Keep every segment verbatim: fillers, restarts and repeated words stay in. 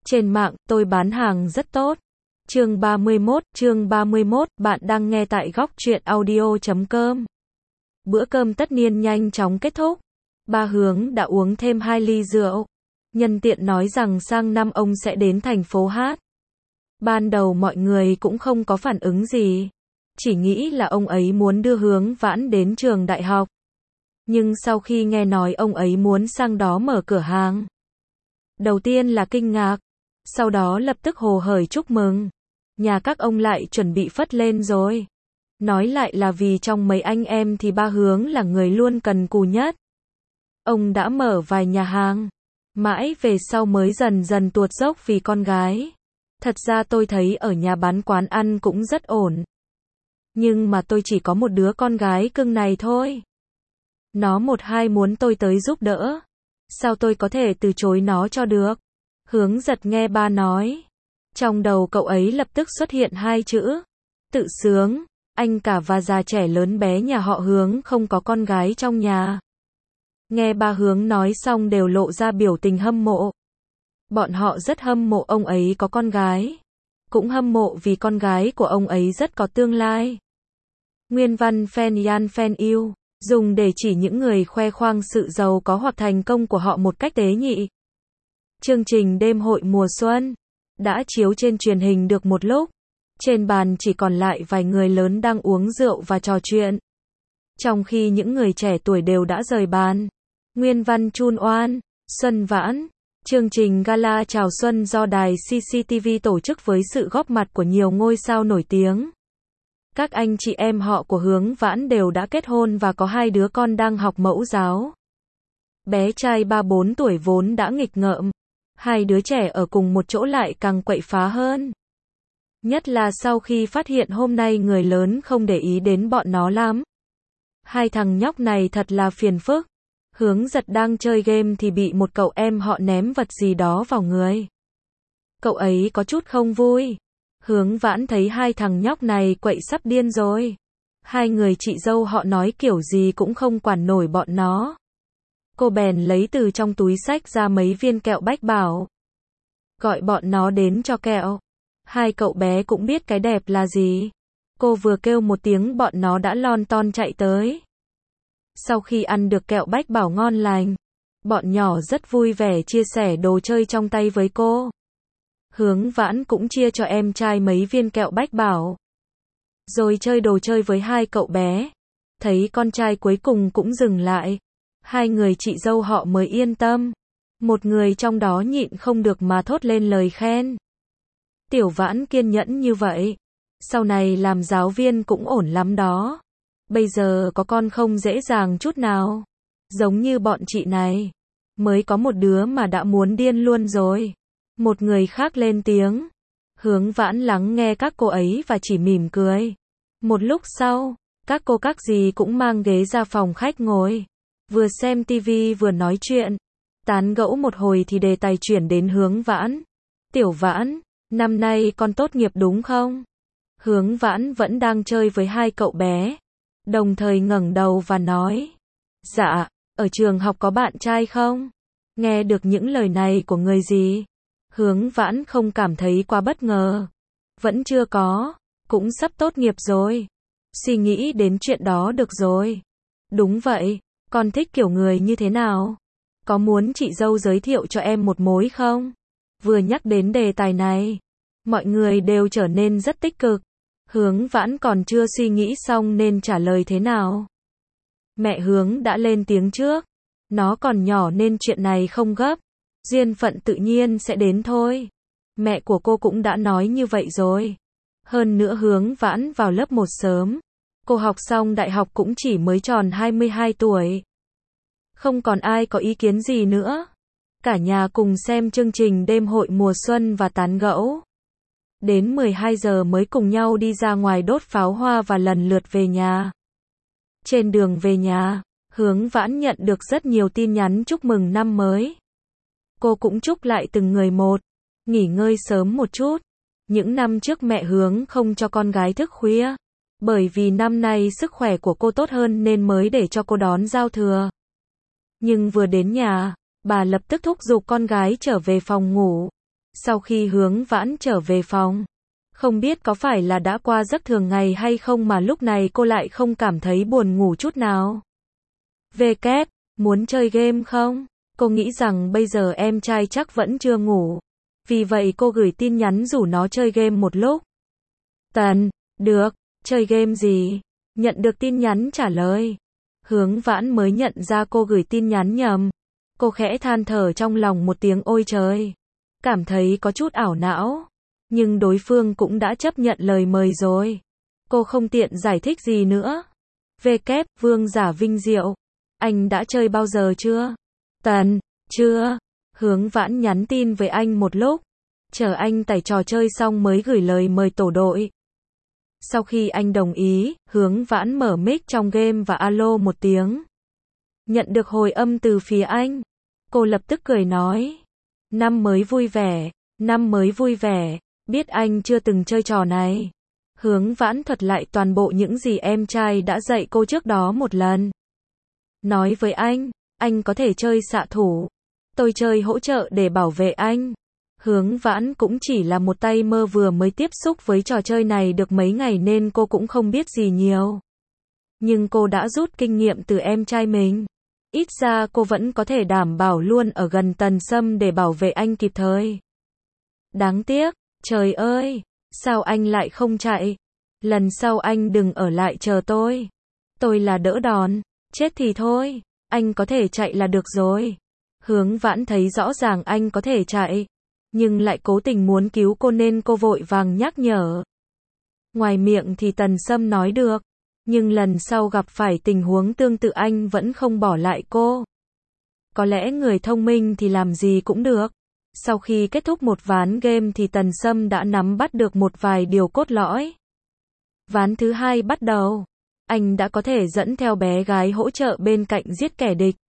Trên mạng, tôi bán hàng rất tốt. Chương ba mươi mốt, chương ba mươi mốt, bạn đang nghe tại góc truyện audio chấm com. Bữa cơm tất niên nhanh chóng kết thúc. Ba Hướng đã uống thêm hai ly rượu. Nhân tiện nói rằng sang năm ông sẽ đến thành phố hát. Ban đầu mọi người cũng không có phản ứng gì. Chỉ nghĩ là ông ấy muốn đưa Hướng Vãn đến trường đại học. Nhưng sau khi nghe nói ông ấy muốn sang đó mở cửa hàng, đầu tiên là kinh ngạc, sau đó lập tức hồ hởi chúc mừng. Nhà các ông lại chuẩn bị phất lên rồi. Nói lại là vì trong mấy anh em thì ba Hướng là người luôn cần cù nhất. Ông đã mở vài nhà hàng, mãi về sau mới dần dần tuột dốc vì con gái. Thật ra tôi thấy ở nhà bán quán ăn cũng rất ổn. Nhưng mà tôi chỉ có một đứa con gái cưng này thôi. Nó một hai muốn tôi tới giúp đỡ. Sao tôi có thể từ chối nó cho được? Hướng Giật nghe ba nói. Trong đầu cậu ấy lập tức xuất hiện hai chữ. Tự sướng. Anh cả và già trẻ lớn bé nhà họ Hướng không có con gái trong nhà. Nghe ba Hướng nói xong đều lộ ra biểu tình hâm mộ. Bọn họ rất hâm mộ ông ấy có con gái. Cũng hâm mộ vì con gái của ông ấy rất có tương lai. Nguyên văn fan yan fan yêu, dùng để chỉ những người khoe khoang sự giàu có hoặc thành công của họ một cách tế nhị. Chương trình đêm hội mùa xuân đã chiếu trên truyền hình được một lúc. Trên bàn chỉ còn lại vài người lớn đang uống rượu và trò chuyện. Trong khi những người trẻ tuổi đều đã rời bàn. Nguyên văn Chun Oan, Xuân Vãn. Chương trình gala chào xuân do đài xê xê tê vê tổ chức với sự góp mặt của nhiều ngôi sao nổi tiếng. Các anh chị em họ của Hướng Vãn đều đã kết hôn và có hai đứa con đang học mẫu giáo. Bé trai ba bốn tuổi vốn đã nghịch ngợm. Hai đứa trẻ ở cùng một chỗ lại càng quậy phá hơn. Nhất là sau khi phát hiện hôm nay người lớn không để ý đến bọn nó lắm. Hai thằng nhóc này thật là phiền phức. Hướng Giật đang chơi game thì bị một cậu em họ ném vật gì đó vào người. Cậu ấy có chút không vui. Hướng Vãn thấy hai thằng nhóc này quậy sắp điên rồi. Hai người chị dâu họ nói kiểu gì cũng không quản nổi bọn nó. Cô bèn lấy từ trong túi xách ra mấy viên kẹo Bách Bảo. Gọi bọn nó đến cho kẹo. Hai cậu bé cũng biết cái đẹp là gì. Cô vừa kêu một tiếng bọn nó đã lon ton chạy tới. Sau khi ăn được kẹo Bách Bảo ngon lành, bọn nhỏ rất vui vẻ chia sẻ đồ chơi trong tay với cô. Hướng Vãn cũng chia cho em trai mấy viên kẹo Bách Bảo. Rồi chơi đồ chơi với hai cậu bé. Thấy con trai cuối cùng cũng dừng lại. Hai người chị dâu họ mới yên tâm. Một người trong đó nhịn không được mà thốt lên lời khen. Tiểu Vãn kiên nhẫn như vậy. Sau này làm giáo viên cũng ổn lắm đó. Bây giờ có con không dễ dàng chút nào. Giống như bọn chị này. Mới có một đứa mà đã muốn điên luôn rồi. Một người khác lên tiếng. Hướng Vãn lắng nghe các cô ấy và chỉ mỉm cười. Một lúc sau, các cô các dì cũng mang ghế ra phòng khách ngồi. Vừa xem tivi vừa nói chuyện. Tán gẫu một hồi thì đề tài chuyển đến Hướng Vãn. Tiểu Vãn, năm nay con tốt nghiệp đúng không? Hướng Vãn vẫn đang chơi với hai cậu bé. Đồng thời ngẩng đầu và nói. Dạ, ở trường học có bạn trai không? Nghe được những lời này của người gì? Hướng Vãn không cảm thấy quá bất ngờ. Vẫn chưa có, cũng sắp tốt nghiệp rồi. Suy nghĩ đến chuyện đó được rồi. Đúng vậy, con thích kiểu người như thế nào? Có muốn chị dâu giới thiệu cho em một mối không? Vừa nhắc đến đề tài này, mọi người đều trở nên rất tích cực. Hướng Vãn còn chưa suy nghĩ xong nên trả lời thế nào. Mẹ Hướng đã lên tiếng trước. Nó còn nhỏ nên chuyện này không gấp. Duyên phận tự nhiên sẽ đến thôi. Mẹ của cô cũng đã nói như vậy rồi. Hơn nữa Hướng Vãn vào lớp một sớm. Cô học xong đại học cũng chỉ mới tròn hai mươi hai tuổi. Không còn ai có ý kiến gì nữa. Cả nhà cùng xem chương trình đêm hội mùa xuân và tán gẫu. Đến mười hai giờ mới cùng nhau đi ra ngoài đốt pháo hoa và lần lượt về nhà. Trên đường về nhà, Hướng Vãn nhận được rất nhiều tin nhắn chúc mừng năm mới. Cô cũng chúc lại từng người một. Nghỉ ngơi sớm một chút. Những năm trước mẹ Hướng không cho con gái thức khuya. Bởi vì năm nay sức khỏe của cô tốt hơn nên mới để cho cô đón giao thừa. Nhưng vừa đến nhà, bà lập tức thúc giục con gái trở về phòng ngủ. Sau khi Hướng Vãn trở về phòng, không biết có phải là đã qua giấc thường ngày hay không mà lúc này cô lại không cảm thấy buồn ngủ chút nào. Về kép, muốn chơi game không? Cô nghĩ rằng bây giờ em trai chắc vẫn chưa ngủ. Vì vậy cô gửi tin nhắn rủ nó chơi game một lúc. Tần, được, chơi game gì? Nhận được tin nhắn trả lời. Hướng Vãn mới nhận ra cô gửi tin nhắn nhầm. Cô khẽ than thở trong lòng một tiếng ôi trời. Cảm thấy có chút ảo não. Nhưng đối phương cũng đã chấp nhận lời mời rồi. Cô không tiện giải thích gì nữa. Về kép, Vương Giả Vinh Diệu. Anh đã chơi bao giờ chưa? Tần, chưa. Hướng Vãn nhắn tin với anh một lúc. Chờ anh tải trò chơi xong mới gửi lời mời tổ đội. Sau khi anh đồng ý, Hướng Vãn mở mic trong game và alo một tiếng. Nhận được hồi âm từ phía anh. Cô lập tức cười nói. Năm mới vui vẻ, năm mới vui vẻ, biết anh chưa từng chơi trò này. Hướng Vãn thuật lại toàn bộ những gì em trai đã dạy cô trước đó một lần. Nói với anh, anh có thể chơi xạ thủ. Tôi chơi hỗ trợ để bảo vệ anh. Hướng Vãn cũng chỉ là một tay mơ vừa mới tiếp xúc với trò chơi này được mấy ngày nên cô cũng không biết gì nhiều. Nhưng cô đã rút kinh nghiệm từ em trai mình. Ít ra cô vẫn có thể đảm bảo luôn ở gần Tần Sâm để bảo vệ anh kịp thời. Đáng tiếc, trời ơi, sao anh lại không chạy? Lần sau anh đừng ở lại chờ tôi. Tôi là đỡ đòn, chết thì thôi, anh có thể chạy là được rồi. Hướng Vãn thấy rõ ràng anh có thể chạy, nhưng lại cố tình muốn cứu cô nên cô vội vàng nhắc nhở. Ngoài miệng thì Tần Sâm nói được, nhưng lần sau gặp phải tình huống tương tự anh vẫn không bỏ lại cô. Có lẽ người thông minh thì làm gì cũng được. Sau khi kết thúc một ván game thì Tần Sâm đã nắm bắt được một vài điều cốt lõi. Ván thứ hai bắt đầu. Anh đã có thể dẫn theo bé gái hỗ trợ bên cạnh giết kẻ địch.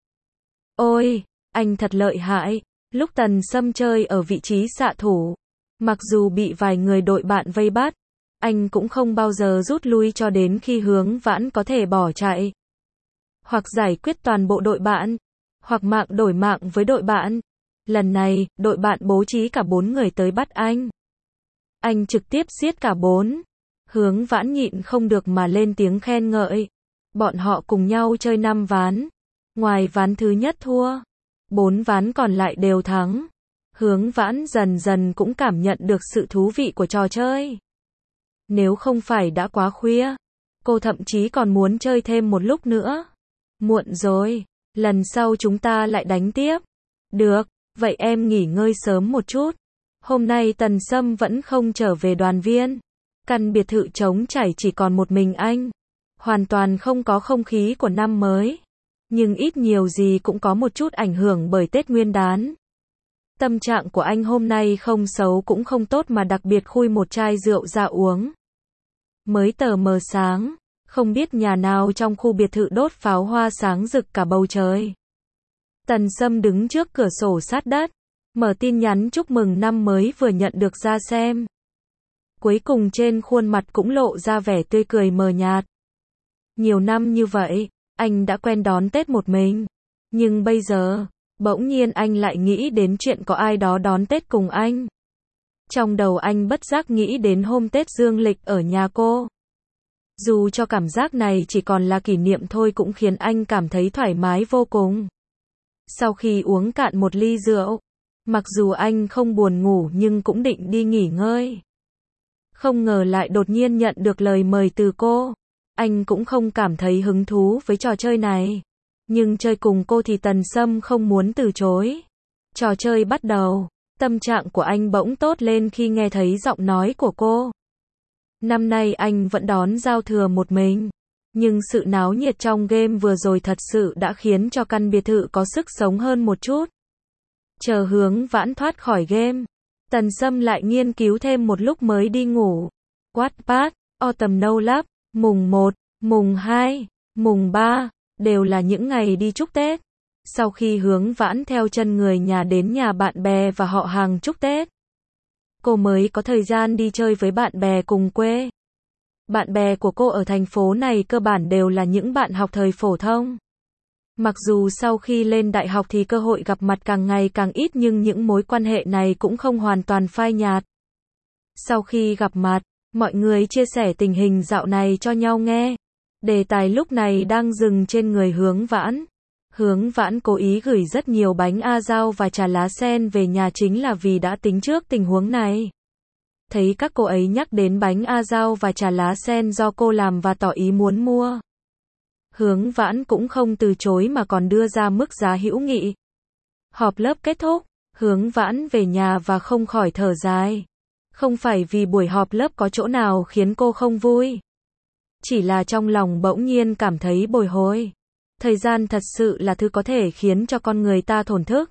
Ôi, anh thật lợi hại. Lúc Tần Sâm chơi ở vị trí xạ thủ, mặc dù bị vài người đội bạn vây bắt, anh cũng không bao giờ rút lui cho đến khi Hướng Vãn có thể bỏ chạy. Hoặc giải quyết toàn bộ đội bạn, hoặc mạng đổi mạng với đội bạn. Lần này, đội bạn bố trí cả bốn người tới bắt anh. Anh trực tiếp giết cả bốn. Hướng Vãn nhịn không được mà lên tiếng khen ngợi. Bọn họ cùng nhau chơi năm ván. Ngoài ván thứ nhất thua, bốn ván còn lại đều thắng. Hướng Vãn dần dần cũng cảm nhận được sự thú vị của trò chơi. Nếu không phải đã quá khuya, cô thậm chí còn muốn chơi thêm một lúc nữa. Muộn rồi, lần sau chúng ta lại đánh tiếp. Được, vậy em nghỉ ngơi sớm một chút. Hôm nay Tần Sâm vẫn không trở về đoàn viên. Căn biệt thự trống trải chỉ còn một mình anh. Hoàn toàn không có không khí của năm mới. Nhưng ít nhiều gì cũng có một chút ảnh hưởng bởi Tết Nguyên đán. Tâm trạng của anh hôm nay không xấu cũng không tốt mà đặc biệt khui một chai rượu ra uống. Mới tờ mờ sáng, không biết nhà nào trong khu biệt thự đốt pháo hoa sáng rực cả bầu trời. Tần Sâm đứng trước cửa sổ sát đất, mở tin nhắn chúc mừng năm mới vừa nhận được ra xem. Cuối cùng trên khuôn mặt cũng lộ ra vẻ tươi cười mờ nhạt. Nhiều năm như vậy, anh đã quen đón Tết một mình. Nhưng bây giờ, bỗng nhiên anh lại nghĩ đến chuyện có ai đó đón Tết cùng anh. Trong đầu anh bất giác nghĩ đến hôm Tết dương lịch ở nhà cô. Dù cho cảm giác này chỉ còn là kỷ niệm thôi cũng khiến anh cảm thấy thoải mái vô cùng. Sau khi uống cạn một ly rượu, mặc dù anh không buồn ngủ nhưng cũng định đi nghỉ ngơi. Không ngờ lại đột nhiên nhận được lời mời từ cô. Anh cũng không cảm thấy hứng thú với trò chơi này. Nhưng chơi cùng cô thì Tần Sâm không muốn từ chối. Trò chơi bắt đầu. Tâm trạng của anh bỗng tốt lên khi nghe thấy giọng nói của cô. Năm nay anh vẫn đón giao thừa một mình. Nhưng sự náo nhiệt trong game vừa rồi thật sự đã khiến cho căn biệt thự có sức sống hơn một chút. Chờ Hướng Vãn thoát khỏi game, Tần Sâm lại nghiên cứu thêm một lúc mới đi ngủ. Wattpad, Autumn No Lab, mùng một, mùng hai, mùng ba, đều là những ngày đi chúc Tết. Sau khi Hướng Vãn theo chân người nhà đến nhà bạn bè và họ hàng chúc Tết, cô mới có thời gian đi chơi với bạn bè cùng quê. Bạn bè của cô ở thành phố này cơ bản đều là những bạn học thời phổ thông. Mặc dù sau khi lên đại học thì cơ hội gặp mặt càng ngày càng ít nhưng những mối quan hệ này cũng không hoàn toàn phai nhạt. Sau khi gặp mặt, mọi người chia sẻ tình hình dạo này cho nhau nghe. Đề tài lúc này đang dừng trên người Hướng Vãn. Hướng Vãn cố ý gửi rất nhiều bánh a dao và trà lá sen về nhà chính là vì đã tính trước tình huống này. Thấy các cô ấy nhắc đến bánh a dao và trà lá sen do cô làm và tỏ ý muốn mua. Hướng Vãn cũng không từ chối mà còn đưa ra mức giá hữu nghị. Họp lớp kết thúc, Hướng Vãn về nhà và không khỏi thở dài. Không phải vì buổi họp lớp có chỗ nào khiến cô không vui. Chỉ là trong lòng bỗng nhiên cảm thấy bồi hồi. Thời gian thật sự là thứ có thể khiến cho con người ta thổn thức.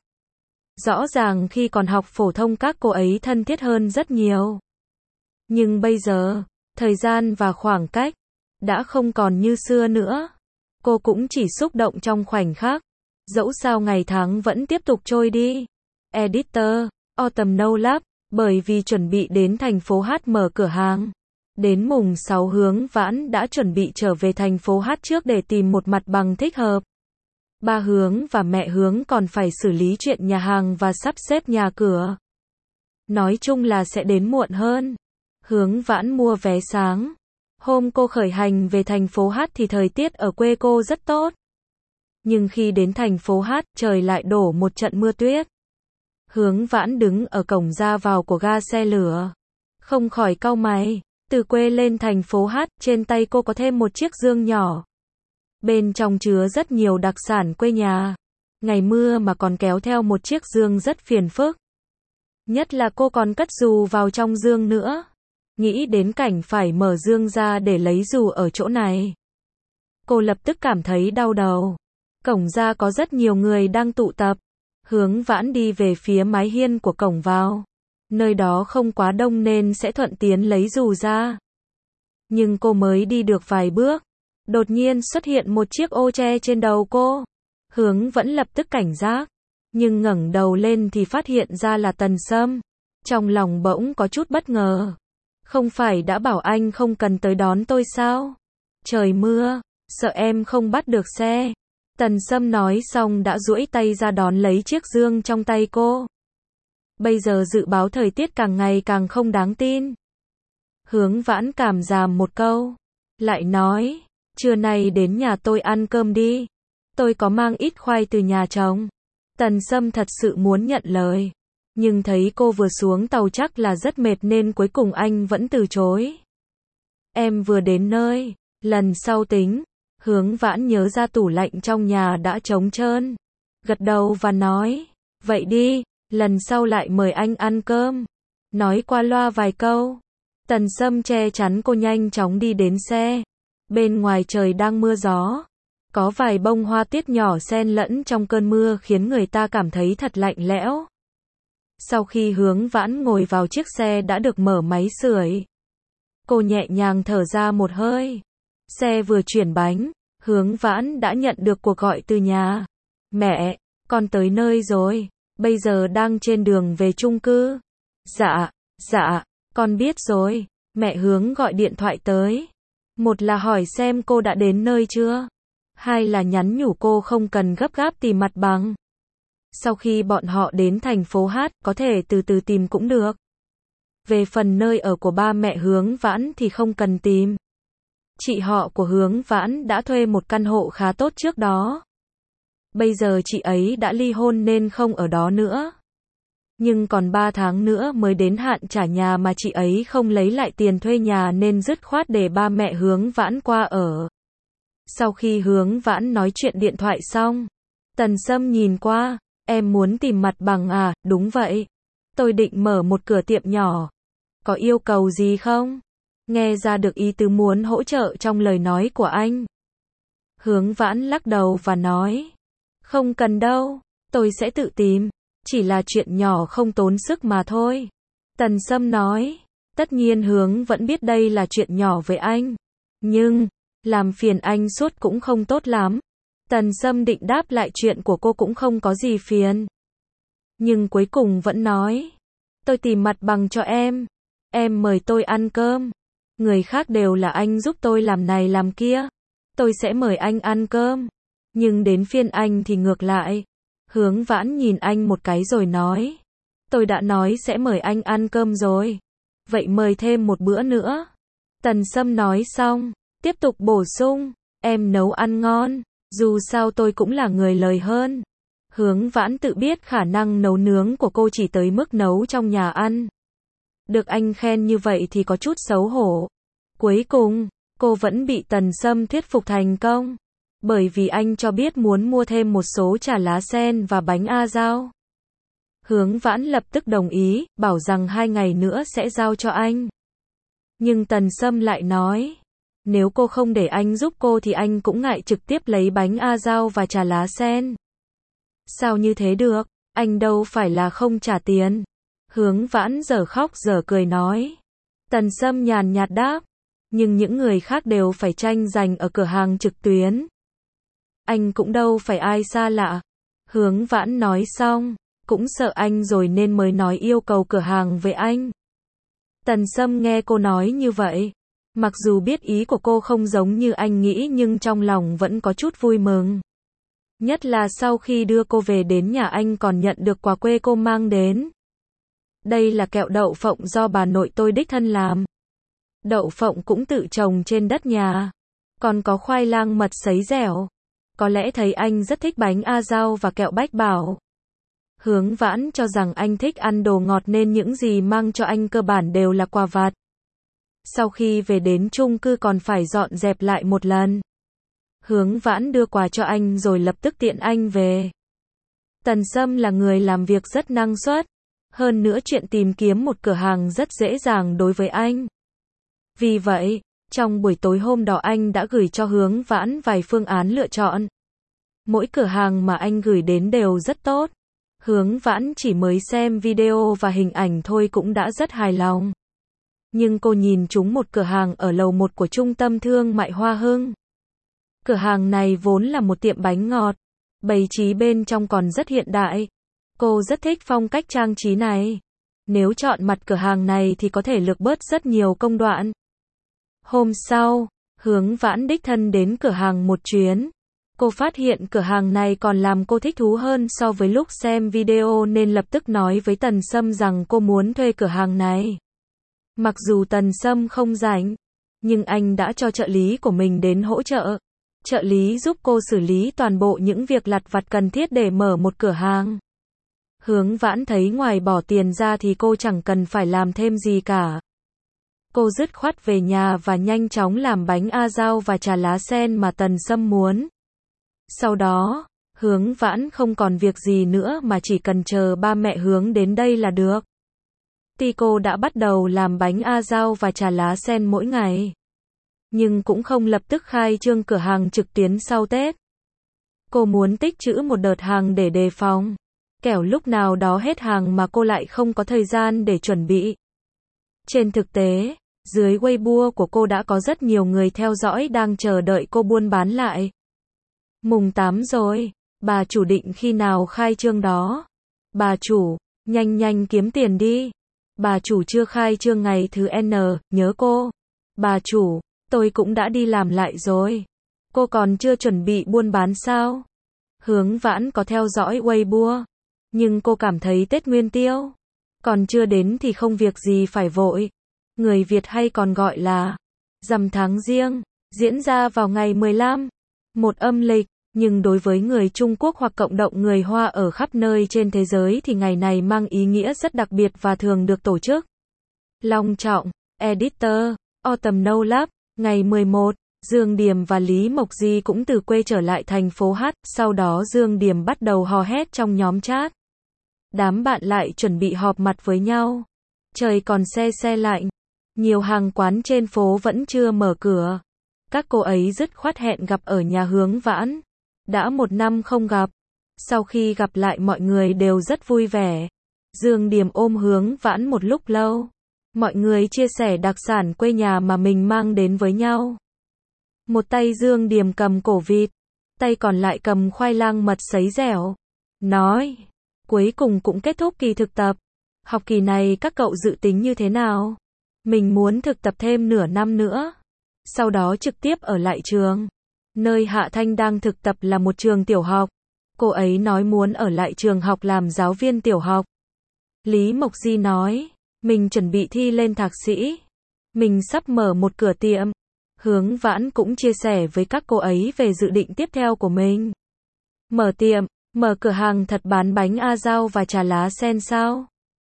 Rõ ràng khi còn học phổ thông các cô ấy thân thiết hơn rất nhiều. Nhưng bây giờ, thời gian và khoảng cách đã không còn như xưa nữa. Cô cũng chỉ xúc động trong khoảnh khắc. Dẫu sao ngày tháng vẫn tiếp tục trôi đi. Editor, Autumn No Lab, bởi vì chuẩn bị đến thành phố Hát mở cửa hàng. Đến mùng sáu Hướng Vãn đã chuẩn bị trở về thành phố Hát trước để tìm một mặt bằng thích hợp. Ba Hướng và mẹ Hướng còn phải xử lý chuyện nhà hàng và sắp xếp nhà cửa. Nói chung là sẽ đến muộn hơn. Hướng Vãn mua vé sáng. Hôm cô khởi hành về thành phố Hát thì thời tiết ở quê cô rất tốt. Nhưng khi đến thành phố Hát, trời lại đổ một trận mưa tuyết. Hướng Vãn đứng ở cổng ra vào của ga xe lửa. Không khỏi cau mày. Từ quê lên thành phố Hát, trên tay cô có thêm một chiếc dương nhỏ. Bên trong chứa rất nhiều đặc sản quê nhà. Ngày mưa mà còn kéo theo một chiếc dương rất phiền phức. Nhất là cô còn cất dù vào trong dương nữa. Nghĩ đến cảnh phải mở dương ra để lấy dù ở chỗ này. Cô lập tức cảm thấy đau đầu. Cổng ra có rất nhiều người đang tụ tập. Hướng Vãn đi về phía mái hiên của cổng vào. Nơi đó không quá đông nên sẽ thuận tiến lấy dù ra. Nhưng cô mới đi được vài bước. Đột nhiên xuất hiện một chiếc ô che trên đầu cô. Hướng vẫn lập tức cảnh giác. Nhưng ngẩng đầu lên thì phát hiện ra là Tần Sâm. Trong lòng bỗng có chút bất ngờ. Không phải đã bảo anh không cần tới đón tôi sao? Trời mưa, sợ em không bắt được xe. Tần Sâm nói xong đã duỗi tay ra đón lấy chiếc dương trong tay cô. Bây giờ dự báo thời tiết càng ngày càng không đáng tin. Hướng Vãn cảm giảm một câu. Lại nói, trưa nay đến nhà tôi ăn cơm đi. Tôi có mang ít khoai từ nhà chồng. Tần Sâm thật sự muốn nhận lời. Nhưng thấy cô vừa xuống tàu chắc là rất mệt nên cuối cùng anh vẫn từ chối. Em vừa đến nơi, lần sau tính. Hướng Vãn nhớ ra tủ lạnh trong nhà đã trống trơn. Gật đầu và nói, vậy đi, lần sau lại mời anh ăn cơm. Nói qua loa vài câu. Tần Sâm che chắn cô nhanh chóng đi đến xe. Bên ngoài trời đang mưa gió. Có vài bông hoa tiết nhỏ xen lẫn trong cơn mưa khiến người ta cảm thấy thật lạnh lẽo. Sau khi Hướng Vãn ngồi vào chiếc xe đã được mở máy sưởi. Cô nhẹ nhàng thở ra một hơi. Xe vừa chuyển bánh, Hướng Vãn đã nhận được cuộc gọi từ nhà. Mẹ, con tới nơi rồi, bây giờ đang trên đường về chung cư. Dạ, dạ, con biết rồi, mẹ Hướng gọi điện thoại tới. Một là hỏi xem cô đã đến nơi chưa. Hai là nhắn nhủ cô không cần gấp gáp tìm mặt bằng. Sau khi bọn họ đến thành phố Hát, có thể từ từ tìm cũng được. Về phần nơi ở của ba mẹ Hướng Vãn thì không cần tìm. Chị họ của Hướng Vãn đã thuê một căn hộ khá tốt trước đó. Bây giờ chị ấy đã ly hôn nên không ở đó nữa. Nhưng còn ba tháng nữa mới đến hạn trả nhà mà chị ấy không lấy lại tiền thuê nhà nên dứt khoát để ba mẹ Hướng Vãn qua ở. Sau khi Hướng Vãn nói chuyện điện thoại xong, Tần Sâm nhìn qua, em muốn tìm mặt bằng à, đúng vậy. Tôi định mở một cửa tiệm nhỏ. Có yêu cầu gì không? Nghe ra được ý tứ muốn hỗ trợ trong lời nói của anh. Hướng Vãn lắc đầu và nói, không cần đâu, tôi sẽ tự tìm, chỉ là chuyện nhỏ không tốn sức mà thôi. Tần Sâm nói, tất nhiên Hướng vẫn biết đây là chuyện nhỏ với anh, nhưng, làm phiền anh suốt cũng không tốt lắm. Tần Sâm định đáp lại chuyện của cô cũng không có gì phiền. Nhưng cuối cùng vẫn nói, tôi tìm mặt bằng cho em, em mời tôi ăn cơm. Người khác đều là anh giúp tôi làm này làm kia. Tôi sẽ mời anh ăn cơm. Nhưng đến phiên anh thì ngược lại. Hướng Vãn nhìn anh một cái rồi nói. Tôi đã nói sẽ mời anh ăn cơm rồi. Vậy mời thêm một bữa nữa. Tần Sâm nói xong, tiếp tục bổ sung. Em nấu ăn ngon. Dù sao tôi cũng là người lời hơn. Hướng Vãn tự biết khả năng nấu nướng của cô chỉ tới mức nấu trong nhà ăn. Được anh khen như vậy thì có chút xấu hổ. Cuối cùng, cô vẫn bị Tần Sâm thuyết phục thành công. Bởi vì anh cho biết muốn mua thêm một số trà lá sen và bánh a dao. Hướng Vãn lập tức đồng ý, bảo rằng hai ngày nữa sẽ giao cho anh. Nhưng Tần Sâm lại nói, nếu cô không để anh giúp cô thì anh cũng ngại trực tiếp lấy bánh a dao và trà lá sen. Sao như thế được, anh đâu phải là không trả tiền. Hướng Vãn dở khóc dở cười nói. Tần Sâm nhàn nhạt đáp, nhưng những người khác đều phải tranh giành ở cửa hàng trực tuyến. Anh cũng đâu phải ai xa lạ. Hướng Vãn nói xong, cũng sợ anh rồi nên mới nói yêu cầu cửa hàng với anh. Tần Sâm nghe cô nói như vậy, mặc dù biết ý của cô không giống như anh nghĩ nhưng trong lòng vẫn có chút vui mừng. Nhất là sau khi đưa cô về đến nhà anh còn nhận được quà quê cô mang đến. Đây là kẹo đậu phộng do bà nội tôi đích thân làm. Đậu phộng cũng tự trồng trên đất nhà. Còn có khoai lang mật sấy dẻo. Có lẽ thấy anh rất thích bánh a dao và kẹo bách bảo. Hướng Vãn cho rằng anh thích ăn đồ ngọt nên những gì mang cho anh cơ bản đều là quà vặt. Sau khi về đến chung cư còn phải dọn dẹp lại một lần. Hướng Vãn đưa quà cho anh rồi lập tức tiện anh về. Tần Sâm là người làm việc rất năng suất. Hơn nữa chuyện tìm kiếm một cửa hàng rất dễ dàng đối với anh. Vì vậy, trong buổi tối hôm đó anh đã gửi cho Hướng Vãn vài phương án lựa chọn. Mỗi cửa hàng mà anh gửi đến đều rất tốt. Hướng Vãn chỉ mới xem video và hình ảnh thôi cũng đã rất hài lòng. Nhưng cô nhìn trúng một cửa hàng ở lầu một của trung tâm thương mại Hoa Hưng. Cửa hàng này vốn là một tiệm bánh ngọt. Bày trí bên trong còn rất hiện đại. Cô rất thích phong cách trang trí này. Nếu chọn mặt cửa hàng này thì có thể lược bớt rất nhiều công đoạn. Hôm sau, Hướng Vãn đích thân đến cửa hàng một chuyến. Cô phát hiện cửa hàng này còn làm cô thích thú hơn so với lúc xem video nên lập tức nói với Tần Sâm rằng cô muốn thuê cửa hàng này. Mặc dù Tần Sâm không rảnh, nhưng anh đã cho trợ lý của mình đến hỗ trợ. Trợ lý giúp cô xử lý toàn bộ những việc lặt vặt cần thiết để mở một cửa hàng. Hướng Vãn thấy ngoài bỏ tiền ra thì cô chẳng cần phải làm thêm gì cả. Cô dứt khoát về nhà và nhanh chóng làm bánh a dao và trà lá sen mà Tần Sâm muốn. Sau đó, Hướng Vãn không còn việc gì nữa mà chỉ cần chờ ba mẹ Hướng đến đây là được. Tuy cô đã bắt đầu làm bánh a dao và trà lá sen mỗi ngày, nhưng cũng không lập tức khai trương cửa hàng trực tuyến sau Tết. Cô muốn tích trữ một đợt hàng để đề phòng. Kẻo lúc nào đó hết hàng mà cô lại không có thời gian để chuẩn bị. Trên thực tế, dưới Weibo của cô đã có rất nhiều người theo dõi đang chờ đợi cô buôn bán lại. Mùng tám rồi, bà chủ định khi nào khai trương đó? Bà chủ, nhanh nhanh kiếm tiền đi. Bà chủ chưa khai trương ngày thứ N, nhớ cô. Bà chủ, tôi cũng đã đi làm lại rồi. Cô còn chưa chuẩn bị buôn bán sao? Hướng Vãn có theo dõi Weibo. Nhưng cô cảm thấy Tết Nguyên Tiêu còn chưa đến thì không việc gì phải vội. Người Việt hay còn gọi là rằm tháng Giêng, diễn ra vào ngày mười lăm, một âm lịch, nhưng đối với người Trung Quốc hoặc cộng đồng người Hoa ở khắp nơi trên thế giới thì ngày này mang ý nghĩa rất đặc biệt và thường được tổ chức long trọng. Editor, Autumn No Lab, ngày mười một, Dương Điềm và Lý Mộc Di cũng từ quê trở lại thành phố Hát, sau đó Dương Điềm bắt đầu hò hét trong nhóm chat. Đám bạn lại chuẩn bị họp mặt với nhau. Trời còn se se lạnh. Nhiều hàng quán trên phố vẫn chưa mở cửa. Các cô ấy dứt khoát hẹn gặp ở nhà Hướng Vãn. Đã một năm không gặp. Sau khi gặp lại mọi người đều rất vui vẻ. Dương Điềm ôm Hướng Vãn một lúc lâu. Mọi người chia sẻ đặc sản quê nhà mà mình mang đến với nhau. Một tay Dương Điềm cầm cổ vịt. Tay còn lại cầm khoai lang mật sấy dẻo. Nói. Cuối cùng cũng kết thúc kỳ thực tập. Học kỳ này các cậu dự tính như thế nào? Mình muốn thực tập thêm nửa năm nữa. Sau đó trực tiếp ở lại trường. Nơi Hạ Thanh đang thực tập là một trường tiểu học. Cô ấy nói muốn ở lại trường học làm giáo viên tiểu học. Lý Mộc Di nói, mình chuẩn bị thi lên thạc sĩ. Mình sắp mở một cửa tiệm. Hướng Vãn cũng chia sẻ với các cô ấy về dự định tiếp theo của mình. Mở tiệm, mở cửa hàng thật bán bánh a dao và trà lá sen sao?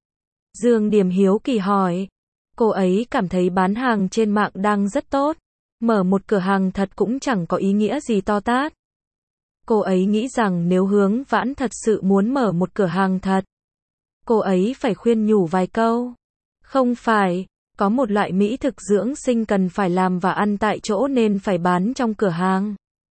Dương Điềm hiếu kỳ hỏi. Cô ấy cảm thấy bán hàng trên mạng đang rất tốt. Mở một cửa hàng thật cũng chẳng có ý nghĩa gì to tát. Cô ấy nghĩ rằng nếu Hướng Vãn thật sự muốn mở một cửa hàng thật, cô ấy phải khuyên nhủ vài câu. Không phải, có một loại mỹ thực dưỡng sinh cần phải làm và ăn tại chỗ nên phải bán trong cửa hàng.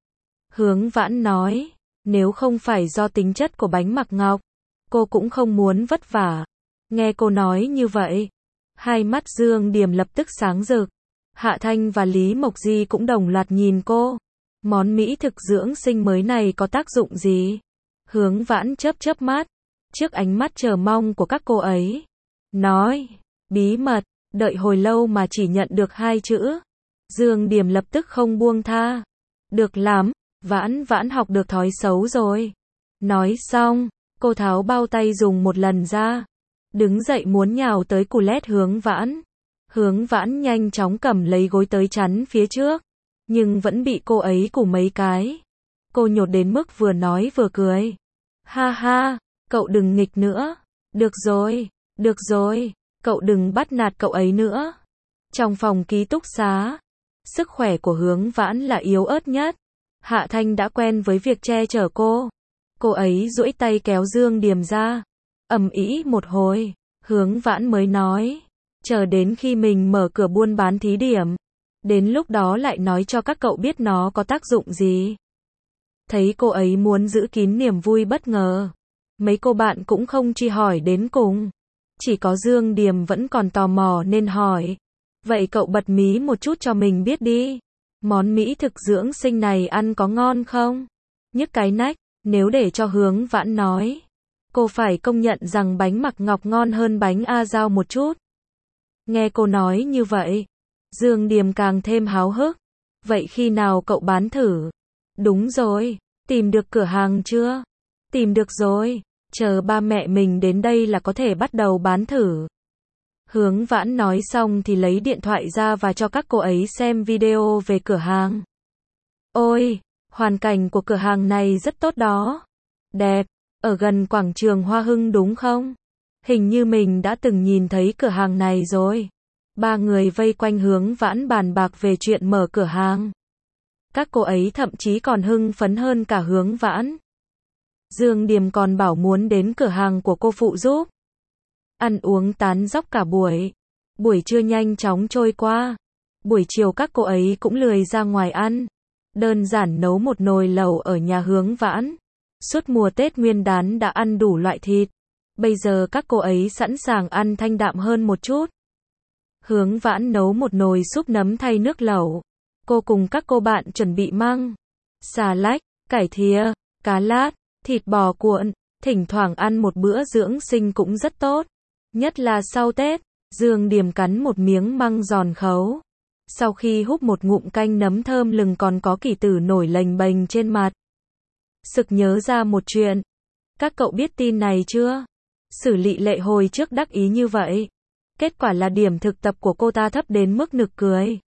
Hướng Vãn nói, nếu không phải do tính chất của bánh mặc ngọc, cô cũng không muốn vất vả. Nghe cô nói như vậy, hai mắt Dương Điềm lập tức sáng rực. Hạ Thanh và Lý Mộc Di cũng đồng loạt nhìn cô. Món mỹ thực dưỡng sinh mới này có tác dụng gì? Hướng Vãn chớp chớp mắt, trước ánh mắt chờ mong của các cô ấy. Nói, bí mật, đợi hồi lâu mà chỉ nhận được hai chữ. Dương Điềm lập tức không buông tha. Được lắm, Vãn Vãn học được thói xấu rồi. Nói xong, cô tháo bao tay dùng một lần ra. Đứng dậy muốn nhào tới cù lét Hướng Vãn. Hướng Vãn nhanh chóng cầm lấy gối tới chắn phía trước. Nhưng vẫn bị cô ấy cù mấy cái. Cô nhột đến mức vừa nói vừa cười. Ha ha, cậu đừng nghịch nữa. Được rồi, được rồi, cậu đừng bắt nạt cậu ấy nữa. Trong phòng ký túc xá, sức khỏe của Hướng Vãn là yếu ớt nhất. Hạ Thanh đã quen với việc che chở cô. Cô ấy duỗi tay kéo Dương Điềm ra. Ầm ĩ một hồi, Hướng Vãn mới nói, chờ đến khi mình mở cửa buôn bán thí điểm, đến lúc đó lại nói cho các cậu biết nó có tác dụng gì. Thấy cô ấy muốn giữ kín niềm vui bất ngờ, mấy cô bạn cũng không truy hỏi đến cùng. Chỉ có Dương Điềm vẫn còn tò mò nên hỏi. Vậy cậu bật mí một chút cho mình biết đi. Món mỹ thực dưỡng sinh này ăn có ngon không? Nhức cái nách, nếu để cho Hướng Vãn nói, cô phải công nhận rằng bánh mặc ngọc ngon hơn bánh a dao một chút. Nghe cô nói như vậy, Dương Điềm càng thêm háo hức. Vậy khi nào cậu bán thử? Đúng rồi, tìm được cửa hàng chưa? Tìm được rồi, chờ ba mẹ mình đến đây là có thể bắt đầu bán thử. Hướng Vãn nói xong thì lấy điện thoại ra và cho các cô ấy xem video về cửa hàng. Ôi, hoàn cảnh của cửa hàng này rất tốt đó. Đẹp, ở gần quảng trường Hoa Hưng đúng không? Hình như mình đã từng nhìn thấy cửa hàng này rồi. Ba người vây quanh Hướng Vãn bàn bạc về chuyện mở cửa hàng. Các cô ấy thậm chí còn hưng phấn hơn cả Hướng Vãn. Dương Điềm còn bảo muốn đến cửa hàng của cô phụ giúp. Ăn uống tán dóc cả buổi. Buổi trưa nhanh chóng trôi qua. Buổi chiều các cô ấy cũng lười ra ngoài ăn. Đơn giản nấu một nồi lẩu ở nhà Hướng Vãn. Suốt mùa Tết Nguyên đán đã ăn đủ loại thịt. Bây giờ các cô ấy sẵn sàng ăn thanh đạm hơn một chút. Hướng Vãn nấu một nồi súp nấm thay nước lẩu. Cô cùng các cô bạn chuẩn bị măng, xà lách, cải thìa, cá lát, thịt bò cuộn. Thỉnh thoảng ăn một bữa dưỡng sinh cũng rất tốt. Nhất là sau Tết. Dương Điềm cắn một miếng măng giòn khấu. Sau khi húp một ngụm canh nấm thơm lừng còn có kỷ tử nổi lềnh bềnh trên mặt. Sực nhớ ra một chuyện. Các cậu biết tin này chưa? Sử Lị Lệ hồi trước đắc ý như vậy. Kết quả là điểm thực tập của cô ta thấp đến mức nực cười.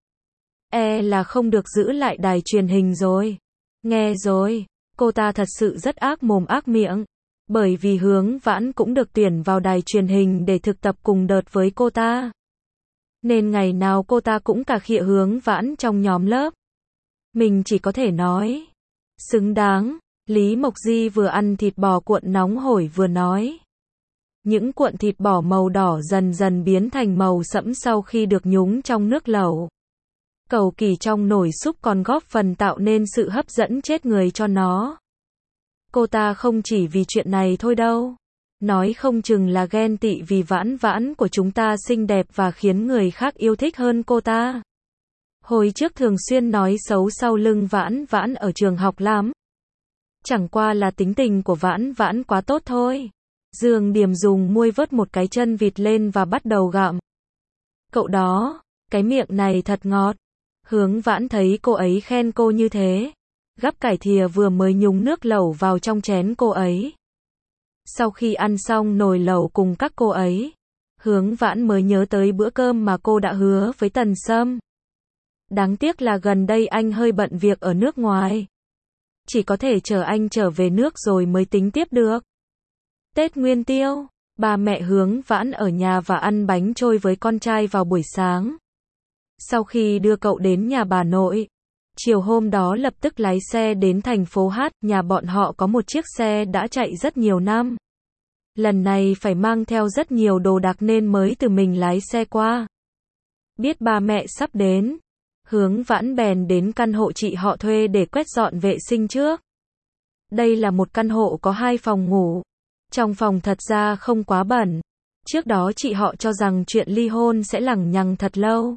E là không được giữ lại đài truyền hình rồi. Nghe rồi, cô ta thật sự rất ác mồm ác miệng. Bởi vì Hướng Vãn cũng được tuyển vào đài truyền hình để thực tập cùng đợt với cô ta. Nên ngày nào cô ta cũng cà khịa Hướng Vãn trong nhóm lớp. Mình chỉ có thể nói. Xứng đáng, Lý Mộc Di vừa ăn thịt bò cuộn nóng hổi vừa nói. Những cuộn thịt bò màu đỏ dần dần biến thành màu sẫm sau khi được nhúng trong nước lẩu. Cầu kỳ trong nồi súp còn góp phần tạo nên sự hấp dẫn chết người cho nó. Cô ta không chỉ vì chuyện này thôi đâu. Nói không chừng là ghen tị vì Vãn Vãn của chúng ta xinh đẹp và khiến người khác yêu thích hơn cô ta. Hồi trước thường xuyên nói xấu sau lưng Vãn Vãn ở trường học lắm. Chẳng qua là tính tình của Vãn Vãn quá tốt thôi. Dương Điềm dùng muôi vớt một cái chân vịt lên và bắt đầu gặm. Cậu đó, cái miệng này thật ngọt. Hướng Vãn thấy cô ấy khen cô như thế, gắp cải thìa vừa mới nhúng nước lẩu vào trong chén cô ấy. Sau khi ăn xong nồi lẩu cùng các cô ấy, Hướng Vãn mới nhớ tới bữa cơm mà cô đã hứa với Tần Sâm. Đáng tiếc là gần đây anh hơi bận việc ở nước ngoài. Chỉ có thể chờ anh trở về nước rồi mới tính tiếp được. Tết Nguyên Tiêu, ba mẹ Hướng Vãn ở nhà và ăn bánh trôi với con trai vào buổi sáng. Sau khi đưa cậu đến nhà bà nội, chiều hôm đó lập tức lái xe đến thành phố Hát, nhà bọn họ có một chiếc xe đã chạy rất nhiều năm. Lần này phải mang theo rất nhiều đồ đạc nên mới tự mình lái xe qua. Biết ba mẹ sắp đến, Hướng Vãn bèn đến căn hộ chị họ thuê để quét dọn vệ sinh trước. Đây là một căn hộ có hai phòng ngủ. Trong phòng thật ra không quá bẩn. Trước đó chị họ cho rằng chuyện ly hôn sẽ lằng nhằng thật lâu,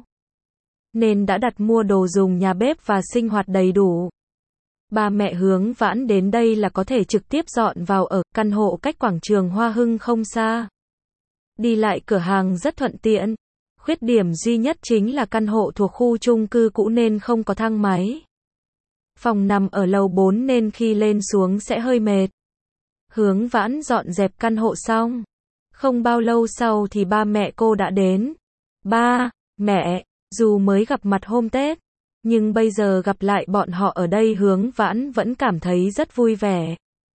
nên đã đặt mua đồ dùng nhà bếp và sinh hoạt đầy đủ. Ba mẹ Hướng Vãn đến đây là có thể trực tiếp dọn vào ở, căn hộ cách quảng trường Hoa Hưng không xa. Đi lại cửa hàng rất thuận tiện. Khuyết điểm duy nhất chính là căn hộ thuộc khu chung cư cũ nên không có thang máy. Phòng nằm ở lầu bốn nên khi lên xuống sẽ hơi mệt. Hướng Vãn dọn dẹp căn hộ xong. Không bao lâu sau thì ba mẹ cô đã đến. Ba, mẹ, dù mới gặp mặt hôm Tết, nhưng bây giờ gặp lại bọn họ ở đây Hướng Vãn vẫn cảm thấy rất vui vẻ.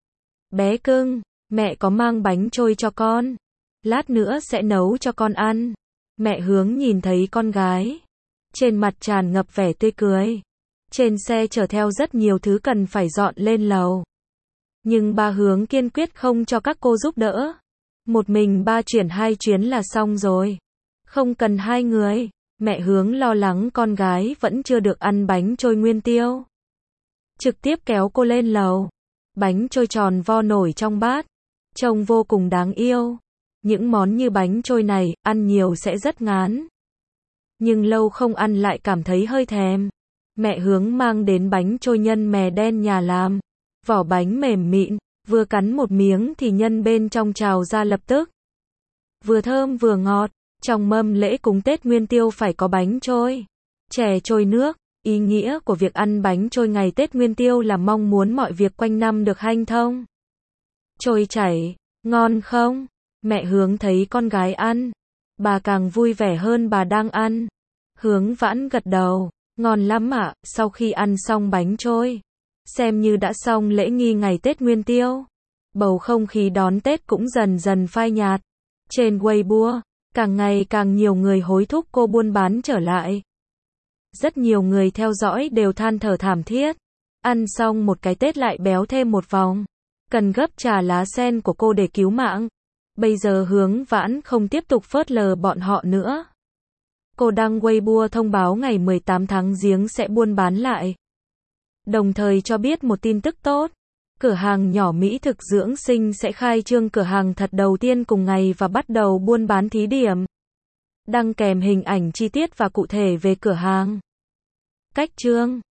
Bé cưng, mẹ có mang bánh trôi cho con. Lát nữa sẽ nấu cho con ăn. Mẹ Hướng nhìn thấy con gái, trên mặt tràn ngập vẻ tươi cười. Trên xe chở theo rất nhiều thứ cần phải dọn lên lầu. Nhưng ba Hướng kiên quyết không cho các cô giúp đỡ. Một mình ba chuyển hai chuyến là xong rồi. Không cần hai người. Mẹ Hướng lo lắng con gái vẫn chưa được ăn bánh trôi Nguyên Tiêu. Trực tiếp kéo cô lên lầu. Bánh trôi tròn vo nổi trong bát. Trông vô cùng đáng yêu. Những món như bánh trôi này, ăn nhiều sẽ rất ngán. Nhưng lâu không ăn lại cảm thấy hơi thèm. Mẹ Hướng mang đến bánh trôi nhân mè đen nhà làm. Vỏ bánh mềm mịn, vừa cắn một miếng thì nhân bên trong trào ra lập tức. Vừa thơm vừa ngọt. Trong mâm lễ cúng Tết Nguyên Tiêu phải có bánh trôi. Chè trôi nước. Ý nghĩa của việc ăn bánh trôi ngày Tết Nguyên Tiêu là mong muốn mọi việc quanh năm được hanh thông. Trôi chảy, ngon không? Mẹ Hướng thấy con gái ăn, bà càng vui vẻ hơn bà đang ăn. Hướng Vãn gật đầu, ngon lắm ạ. Sau khi ăn xong bánh trôi, xem như đã xong lễ nghi ngày Tết Nguyên Tiêu. Bầu không khí đón Tết cũng dần dần phai nhạt. Trên Weibo, càng ngày càng nhiều người hối thúc cô buôn bán trở lại. Rất nhiều người theo dõi đều than thở thảm thiết. Ăn xong một cái Tết lại béo thêm một vòng. Cần gấp trà lá sen của cô để cứu mạng. Bây giờ Hướng Vãn không tiếp tục phớt lờ bọn họ nữa. Cô đăng Weibo thông báo ngày mười tám tháng Giêng sẽ buôn bán lại. Đồng thời cho biết một tin tức tốt. Cửa hàng nhỏ mỹ thực dưỡng sinh sẽ khai trương cửa hàng thật đầu tiên cùng ngày và bắt đầu buôn bán thí điểm. Đăng kèm hình ảnh chi tiết và cụ thể về cửa hàng. Cách trương